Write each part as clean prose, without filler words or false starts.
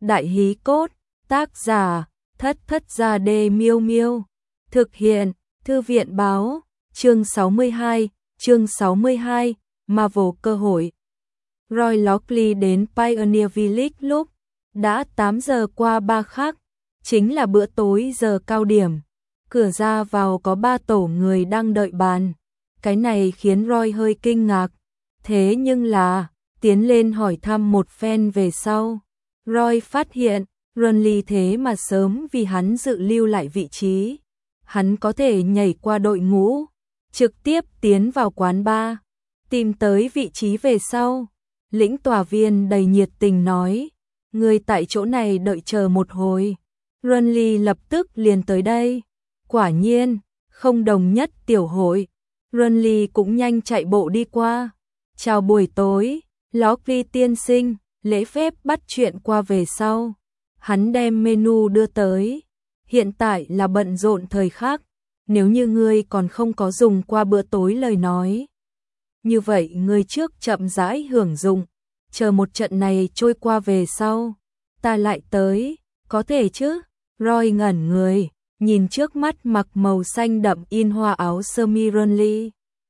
Đại hí cốt, tác giả, Thất Thất Gia Đê Miêu Miêu. Thực hiện, Thư viện báo, chương 62, Marvel cơ hội. Roy Lockley đến Pioneer Village lúc đã 8 giờ qua 3 khắc, chính là bữa tối giờ cao điểm. Cửa ra vào có 3 tổ người đang đợi bàn. Cái này khiến Roy hơi kinh ngạc. Thế nhưng là, tiến lên hỏi thăm một phen về sau, Roy phát hiện, Runley thế mà sớm vì hắn dự lưu lại vị trí. Hắn có thể nhảy qua đội ngũ, trực tiếp tiến vào quán bar, tìm tới vị trí về sau. Lĩnh tòa viên đầy nhiệt tình nói, người tại chỗ này đợi chờ một hồi. Runley lập tức liền tới đây. Quả nhiên, không đồng nhất tiểu hội. Runley cũng nhanh chạy bộ đi qua. Chào buổi tối, Lockley tiên sinh, lễ phép bắt chuyện qua về sau. Hắn đem menu đưa tới. Hiện tại là bận rộn thời khắc, nếu như ngươi còn không có dùng qua bữa tối lời nói. Như vậy ngươi trước chậm rãi hưởng dụng, chờ một trận này trôi qua về sau, ta lại tới, có thể chứ? Roy ngẩn người, nhìn trước mắt mặc màu xanh đậm in hoa áo sơ mi Runley.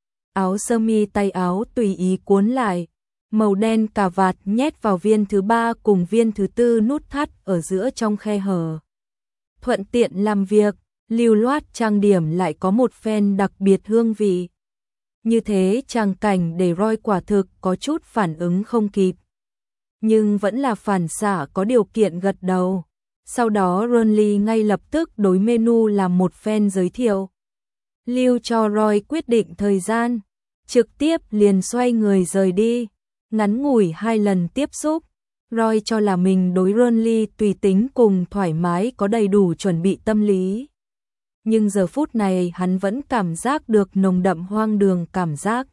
Áo sơ mi tay áo tùy ý cuốn lại, màu đen cà vạt nhét vào viên thứ 3 cùng viên thứ 4 nút thắt ở giữa trong khe hở. Thuận tiện làm việc, lưu loát trang điểm lại có một phen đặc biệt hương vị. Như thế trang cảnh để Roy quả thực có chút phản ứng không kịp. Nhưng vẫn là phản xạ có điều kiện gật đầu. Sau đó Runley ngay lập tức đối menu làm một phen giới thiệu. Lưu cho Roy quyết định thời gian, trực tiếp liền xoay người rời đi. Ngắn ngủi 2 lần tiếp xúc, Roy cho là mình đối Runley tùy tính cùng thoải mái có đầy đủ chuẩn bị tâm lý. Nhưng giờ phút này hắn vẫn cảm giác được nồng đậm hoang đường cảm giác.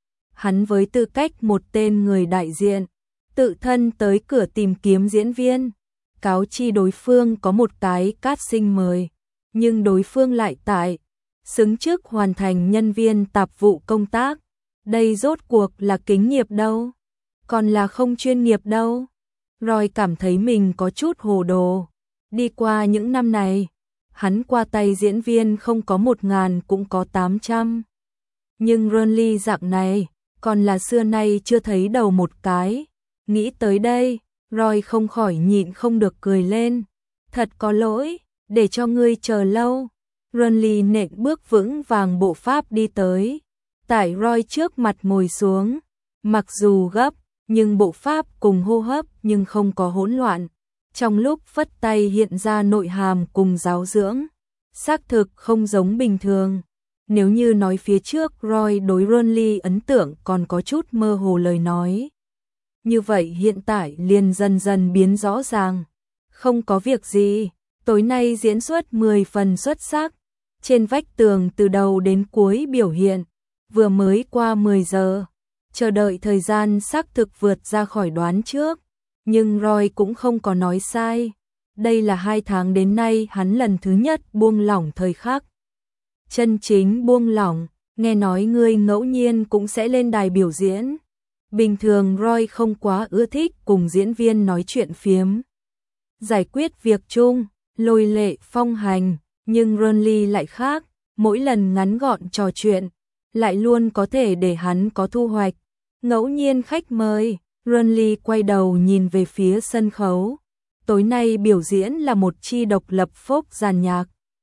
Hắn với tư cách một tên người đại diện, tự thân tới cửa tìm kiếm diễn viên, cáo chi đối phương có một cái casting mời, nhưng đối phương lại tại, xứng chức hoàn thành nhân viên tạp vụ công tác. Đây rốt cuộc là kính nghiệp đâu, còn là không chuyên nghiệp đâu. Roy cảm thấy mình có chút hồ đồ. Đi qua những năm này, hắn qua tay diễn viên không có 1.000 cũng có 800. Nhưng Runley dạng này, còn là xưa nay chưa thấy đầu một cái. Nghĩ tới đây, Roy không khỏi nhịn không được cười lên. Thật có lỗi, để cho ngươi chờ lâu. Runley nện bước vững vàng bộ pháp đi tới. Tại Roy trước mặt ngồi xuống. Mặc dù gấp, nhưng bộ pháp cùng hô hấp nhưng không có hỗn loạn. Trong lúc phất tay hiện ra nội hàm cùng giáo dưỡng. Xác thực không giống bình thường. Nếu như nói phía trước Roy đối Runley ấn tượng còn có chút mơ hồ lời nói. Như vậy hiện tại liền dần dần biến rõ ràng. Không có việc gì, tối nay diễn xuất 10 phần xuất sắc. Trên vách tường từ đầu đến cuối biểu hiện, vừa mới qua 10 giờ. Chờ đợi thời gian xác thực vượt ra khỏi đoán trước. Nhưng Roy cũng không có nói sai. Đây là 2 tháng đến nay hắn lần thứ nhất buông lỏng thời khắc. Chân chính buông lỏng, nghe nói ngươi ngẫu nhiên cũng sẽ lên đài biểu diễn. Bình thường Roy không quá ưa thích cùng diễn viên nói chuyện phiếm. Giải quyết việc chung, lôi lệ phong hành, nhưng Runley lại khác, mỗi lần ngắn gọn trò chuyện, lại luôn có thể để hắn có thu hoạch. Ngẫu nhiên khách mời, Runley quay đầu nhìn về phía sân khấu. Tối nay biểu diễn là một chi độc lập folk giàn nhạc.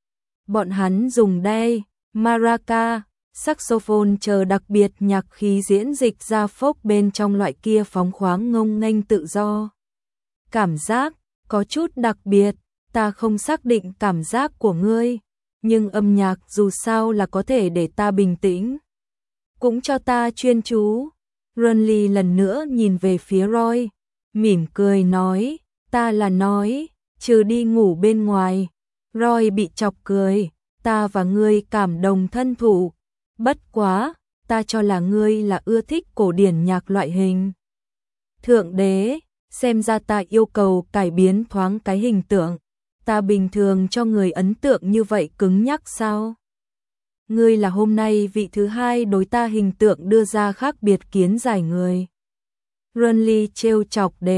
Bọn hắn dùng đe, maraca, saxophone chờ đặc biệt nhạc khí diễn dịch ra folk bên trong loại kia phóng khoáng ngông nghênh tự do. Cảm giác có chút đặc biệt, ta không xác định cảm giác của ngươi, nhưng âm nhạc dù sao là có thể để ta bình tĩnh. Cũng cho ta chuyên chú. Runley lần nữa nhìn về phía Roy, mỉm cười nói, ta là nói, trừ đi ngủ bên ngoài. Roy bị chọc cười, ta và ngươi cảm đồng thân thủ. Bất quá, ta cho là ngươi là ưa thích cổ điển nhạc loại hình. Thượng đế, xem ra ta yêu cầu cải biến thoáng cái hình tượng. Ta bình thường cho người ấn tượng như vậy cứng nhắc sao? Ngươi là hôm nay vị thứ 2 đối ta hình tượng đưa ra khác biệt kiến giải người. Runley trêu chọc để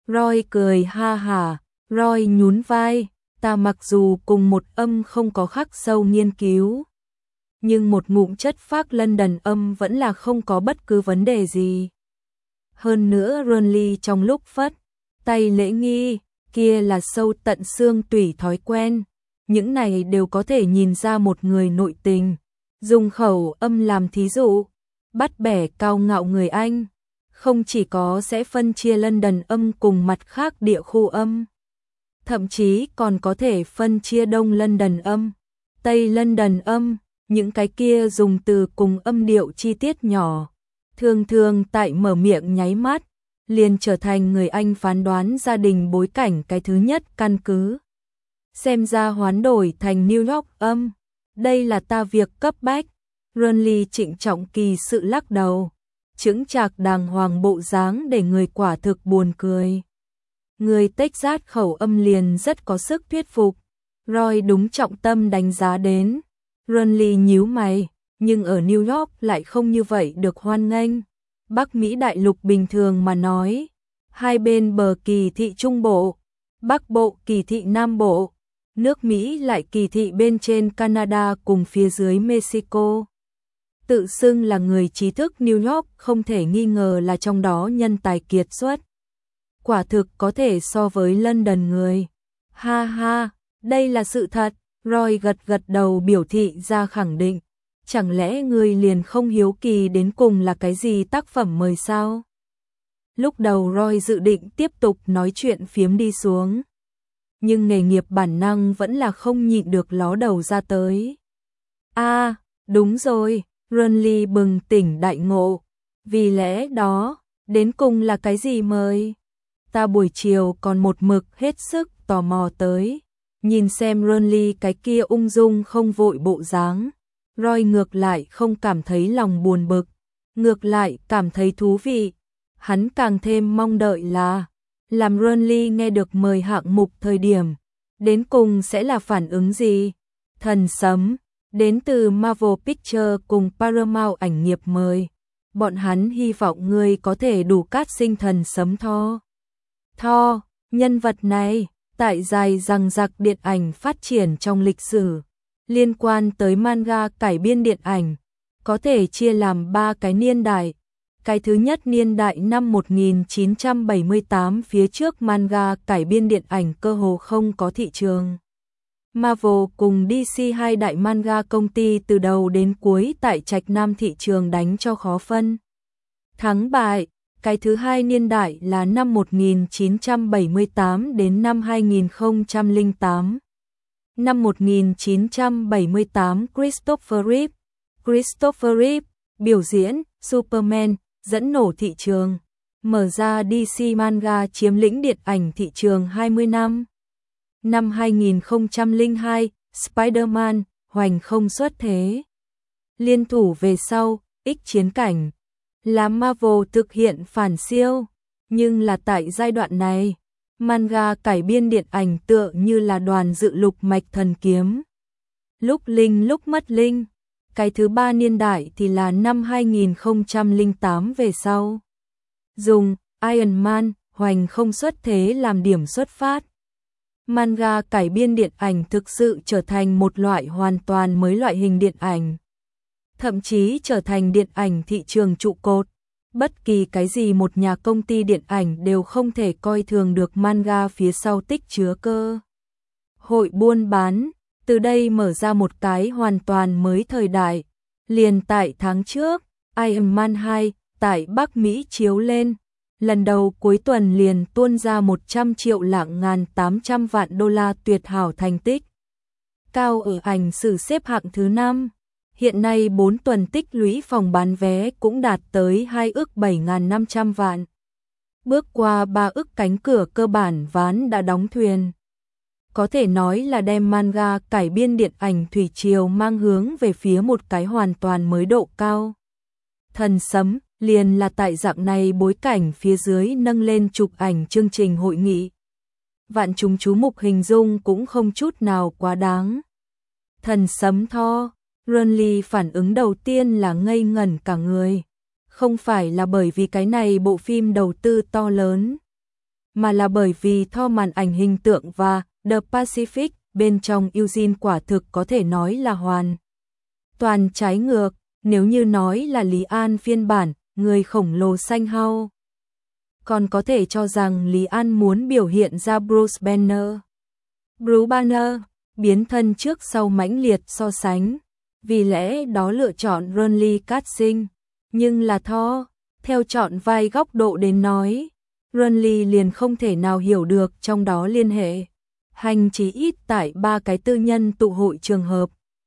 Roy cười ha hả, Roy nhún vai, ta mặc dù cùng một âm không có khắc sâu nghiên cứu, nhưng một ngụm chất phác London âm vẫn là không có bất cứ vấn đề gì. Hơn nữa Ronly trong lúc phất tay lễ nghi, kia là sâu tận xương tủy thói quen, những này đều có thể nhìn ra một người nội tình. Dùng khẩu âm làm thí dụ, bắt bẻ cao ngạo người Anh, không chỉ có sẽ phân chia London âm cùng mặt khác địa khu âm, thậm chí còn có thể phân chia Đông London âm, Tây London âm, những cái kia dùng từ cùng âm điệu chi tiết nhỏ, thường thường tại mở miệng nháy mắt, liền trở thành người Anh phán đoán gia đình bối cảnh cái thứ nhất căn cứ. Xem ra hoán đổi thành New York âm, đây là ta việc cấp bách. Ronly trịnh trọng kỳ sự lắc đầu, chững chạc đàng hoàng bộ dáng để người quả thực buồn cười. Người Texas khẩu âm liền rất có sức thuyết phục. Roy đúng trọng tâm đánh giá đến. Ronly nhíu mày, nhưng ở New York lại không như vậy được hoan nghênh. Bắc Mỹ đại lục bình thường mà nói, hai bên bờ kỳ thị Trung Bộ, Bắc Bộ kỳ thị Nam Bộ, nước Mỹ lại kỳ thị bên trên Canada cùng phía dưới Mexico. Tự xưng là người trí thức New York không thể nghi ngờ là trong đó nhân tài kiệt xuất. Quả thực có thể so với London người. Ha ha, đây là sự thật. Roy gật gật đầu biểu thị ra khẳng định. Chẳng lẽ người liền không hiếu kỳ đến cùng là cái gì tác phẩm mời sao? Lúc đầu Roy dự định tiếp tục nói chuyện phiếm đi xuống. Nhưng nghề nghiệp bản năng vẫn là không nhịn được ló đầu ra tới. À, đúng rồi, Ronly bừng tỉnh đại ngộ. Vì lẽ đó, đến cùng là cái gì mời? Ta buổi chiều còn một mực hết sức tò mò tới. Nhìn xem Ronly cái kia ung dung không vội bộ dáng. Roy ngược lại không cảm thấy lòng buồn bực. Ngược lại cảm thấy thú vị. Hắn càng thêm mong đợi là làm Ronly nghe được mời hạng mục thời điểm. Đến cùng sẽ là phản ứng gì? Thần sấm, đến từ Marvel Pictures cùng Paramount ảnh nghiệp mời. Bọn hắn hy vọng ngươi có thể đủ cát sinh thần sấm Thor, nhân vật này, tại dài dằng dặc điện ảnh phát triển trong lịch sử, liên quan tới manga cải biên điện ảnh, có thể chia làm 3 cái niên đại. Cái thứ nhất niên đại năm 1978 phía trước manga cải biên điện ảnh cơ hồ không có thị trường. Marvel cùng DC hai đại manga công ty từ đầu đến cuối tại trạch nam thị trường đánh cho khó phân thắng bại. Cái thứ hai niên đại là năm 1978 đến năm 2008. Năm 1978 Christopher Reeve biểu diễn Superman dẫn nổ thị trường, mở ra DC manga chiếm lĩnh điện ảnh thị trường 20 năm. Năm 2002 Spider-Man hoành không xuất thế. Liên thủ về sau, X chiến cảnh là Marvel thực hiện phản siêu, nhưng là tại giai đoạn này, manga cải biên điện ảnh tựa như là đoàn dự lục mạch thần kiếm. Lúc linh lúc mất linh. Cái thứ ba niên đại thì là năm 2008 về sau. Dùng Iron Man hoành không xuất thế làm điểm xuất phát. Manga cải biên điện ảnh thực sự trở thành một loại hoàn toàn mới loại hình điện ảnh. Thậm chí trở thành điện ảnh thị trường trụ cột. Bất kỳ cái gì một nhà công ty điện ảnh đều không thể coi thường được manga phía sau tích chứa cơ hội buôn bán. Từ đây mở ra một cái hoàn toàn mới thời đại. Liền tại tháng trước, Iron Man 2 tại Bắc Mỹ chiếu lên. Lần đầu cuối tuần liền tuôn ra 100 triệu lạng ngàn 800 vạn đô la tuyệt hảo thành tích. Cao ở ảnh sử xếp hạng thứ 5. Hiện nay 4 tuần tích lũy phòng bán vé cũng đạt tới 2 ức 7.500 vạn. Bước qua 3 ức cánh cửa cơ bản ván đã đóng thuyền. Có thể nói là đem manga cải biên điện ảnh thủy triều mang hướng về phía một cái hoàn toàn mới độ cao. Thần sấm liền là tại dạng này bối cảnh phía dưới nâng lên chụp ảnh chương trình hội nghị. Vạn chúng chú mục hình dung cũng không chút nào quá đáng. Thần sấm Thor, Ronly phản ứng đầu tiên là ngây ngẩn cả người. Không phải là bởi vì cái này bộ phim đầu tư to lớn. mà là bởi vì Thor màn ảnh hình tượng và The Pacific bên trong Eugene quả thực có thể nói là hoàn toàn trái ngược. Nếu như nói là Lý An phiên bản người khổng lồ xanh hao, còn có thể cho rằng Lý An muốn biểu hiện ra Bruce Banner. Bruce Banner biến thân trước sau mãnh liệt so sánh, vì lẽ đó lựa chọn Ronly casting, nhưng là Thor, theo chọn vai góc độ đến nói, Ronly liền không thể nào hiểu được trong đó liên hệ. Hành chí ít tại 3 cái tư nhân tụ hội trường hợp.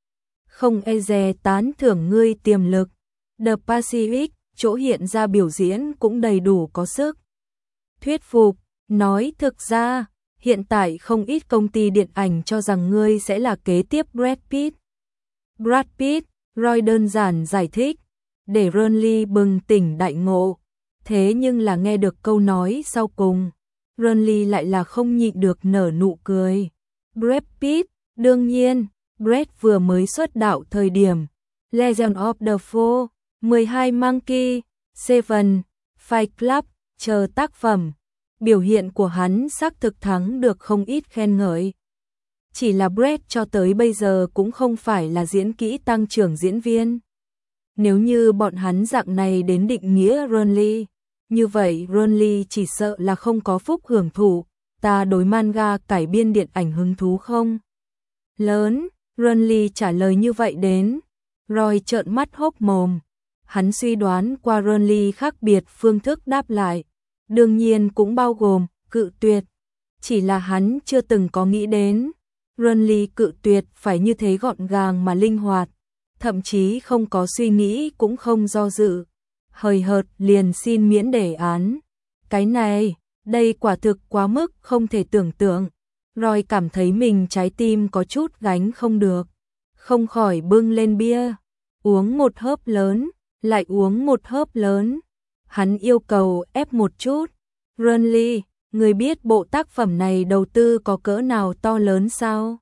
Không e dè tán thưởng ngươi tiềm lực. The Pacific, chỗ hiện ra biểu diễn cũng đầy đủ có sức thuyết phục. Nói thực ra, hiện tại không ít công ty điện ảnh cho rằng ngươi sẽ là kế tiếp Brad Pitt. Brad Pitt, Roy đơn giản giải thích, để Ronly bừng tỉnh đại ngộ. Thế nhưng là nghe được câu nói sau cùng, Ronly lại là không nhịn được nở nụ cười. Brad Pitt, đương nhiên, Brad vừa mới xuất đạo thời điểm Legend of the Fall, 12 Monkey, Seven, Fight Club, chờ tác phẩm. Biểu hiện của hắn xác thực thắng được không ít khen ngợi. Chỉ là Brad cho tới bây giờ cũng không phải là diễn kỹ tăng trưởng diễn viên. Nếu như bọn hắn dạng này đến định nghĩa Ronly, như vậy Ronly chỉ sợ là không có phúc hưởng thụ. Ta đối manga cải biên điện ảnh hứng thú không lớn. Ronly trả lời như vậy đến Roy trợn mắt hốc mồm. Hắn suy đoán qua Ronly khác biệt phương thức đáp lại, đương nhiên cũng bao gồm cự tuyệt. Chỉ là hắn chưa từng có nghĩ đến Ronly cự tuyệt phải như thế gọn gàng mà linh hoạt, thậm chí không có suy nghĩ cũng không do dự, hời hợt liền xin miễn đề án. Cái này, đây quả thực quá mức không thể tưởng tượng. Roy cảm thấy mình trái tim có chút gánh không được, không khỏi bưng lên bia, uống một hớp lớn, lại uống một hớp lớn. Hắn yêu cầu ép một chút. Ronly, người biết bộ tác phẩm này đầu tư có cỡ nào to lớn sao?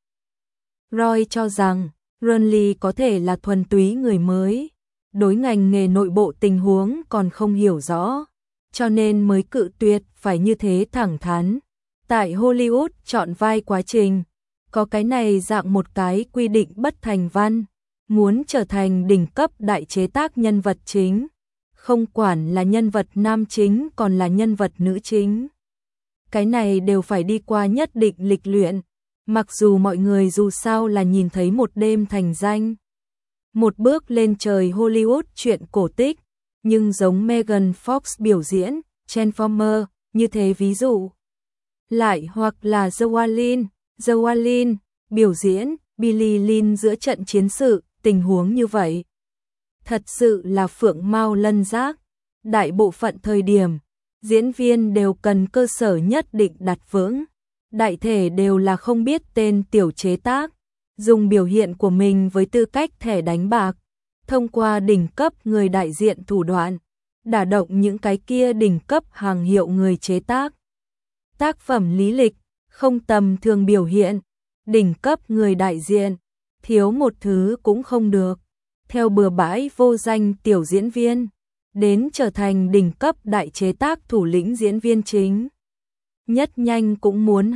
Roy cho rằng Ronly có thể là thuần túy người mới, đối ngành nghề nội bộ tình huống còn không hiểu rõ, cho nên mới cự tuyệt phải như thế thẳng thắn. Tại Hollywood chọn vai quá trình, có cái này dạng một cái quy định bất thành văn, muốn trở thành đỉnh cấp đại chế tác nhân vật chính, không quản là nhân vật nam chính còn là nhân vật nữ chính. Cái này đều phải đi qua nhất định lịch luyện, mặc dù mọi người dù sao là nhìn thấy một đêm thành danh, một bước lên trời Hollywood chuyện cổ tích, nhưng giống Megan Fox biểu diễn Transformer như thế ví dụ. Lại hoặc là The Wallin biểu diễn Billy Lynn giữa trận chiến sự, tình huống như vậy thật sự là phượng mao lân giác. Đại bộ phận thời điểm, diễn viên đều cần cơ sở nhất định đặt vững, đại thể đều là không biết tên tiểu chế tác, dùng biểu hiện của mình với tư cách thẻ đánh bạc, thông qua đỉnh cấp người đại diện thủ đoạn, đả động những cái kia đỉnh cấp hàng hiệu người chế tác. Tác phẩm lý lịch, không tầm thường biểu hiện, đỉnh cấp người đại diện, thiếu một thứ cũng không được. Theo bừa bãi vô danh tiểu diễn viên, đến trở thành đỉnh cấp đại chế tác thủ lĩnh diễn viên chính. Nhất nhanh cũng muốn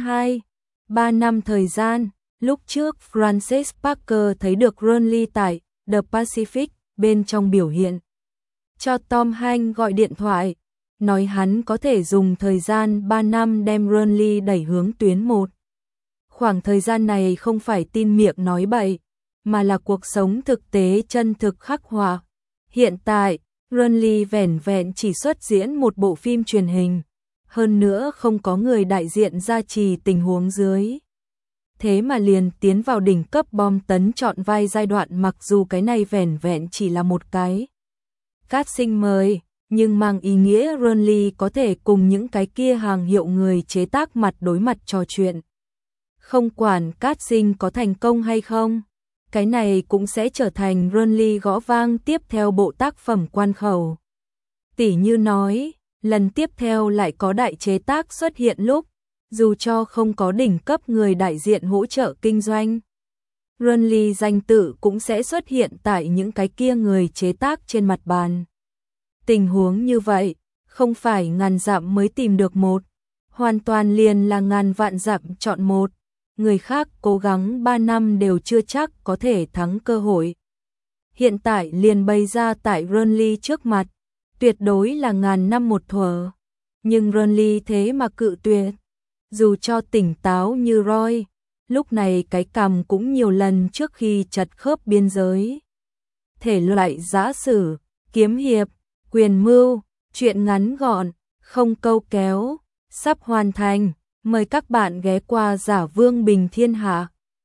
2-3 năm thời gian. Lúc trước Frances Parker thấy được Ronly tại The Pacific bên trong biểu hiện, cho Tom Hanks gọi điện thoại, nói hắn có thể dùng thời gian 3 năm đem Ronly đẩy hướng tuyến 1. Khoảng thời gian này không phải tin miệng nói bậy, mà là cuộc sống thực tế chân thực khắc họa. Hiện tại, Ronly vẻn vẹn chỉ xuất diễn một bộ phim truyền hình, hơn nữa không có người đại diện gia trì tình huống dưới. Thế mà liền tiến vào đỉnh cấp bom tấn chọn vai giai đoạn, mặc dù cái này vẻn vẹn chỉ là một cái casting mời, nhưng mang ý nghĩa Ronly có thể cùng những cái kia hàng hiệu người chế tác mặt đối mặt trò chuyện. Không quản casting có thành công hay không, cái này cũng sẽ trở thành Ronly gõ vang tiếp theo bộ tác phẩm quan khẩu. Tỉ như nói, lần tiếp theo lại có đại chế tác xuất hiện lúc, dù cho không có đỉnh cấp người đại diện hỗ trợ kinh doanh, Ronly danh tự cũng sẽ xuất hiện tại những cái kia người chế tác trên mặt bàn. Tình huống như vậy, không phải ngàn dặm mới tìm được một, hoàn toàn liền là ngàn vạn dặm chọn một, người khác cố gắng 3 năm đều chưa chắc có thể thắng cơ hội. Hiện tại liền bày ra tại Burnley trước mặt, tuyệt đối là ngàn năm một thuở. Nhưng Burnley thế mà cự tuyệt. Dù cho tỉnh táo như Roy, lúc này cái cằm cũng nhiều lần trước khi chật khớp biên giới. Thể loại giã sử, kiếm hiệp, quyền mưu, truyện ngắn gọn, không câu kéo, sắp hoàn thành. Mời các bạn ghé qua Giả Vương Bình Thiên Hạ.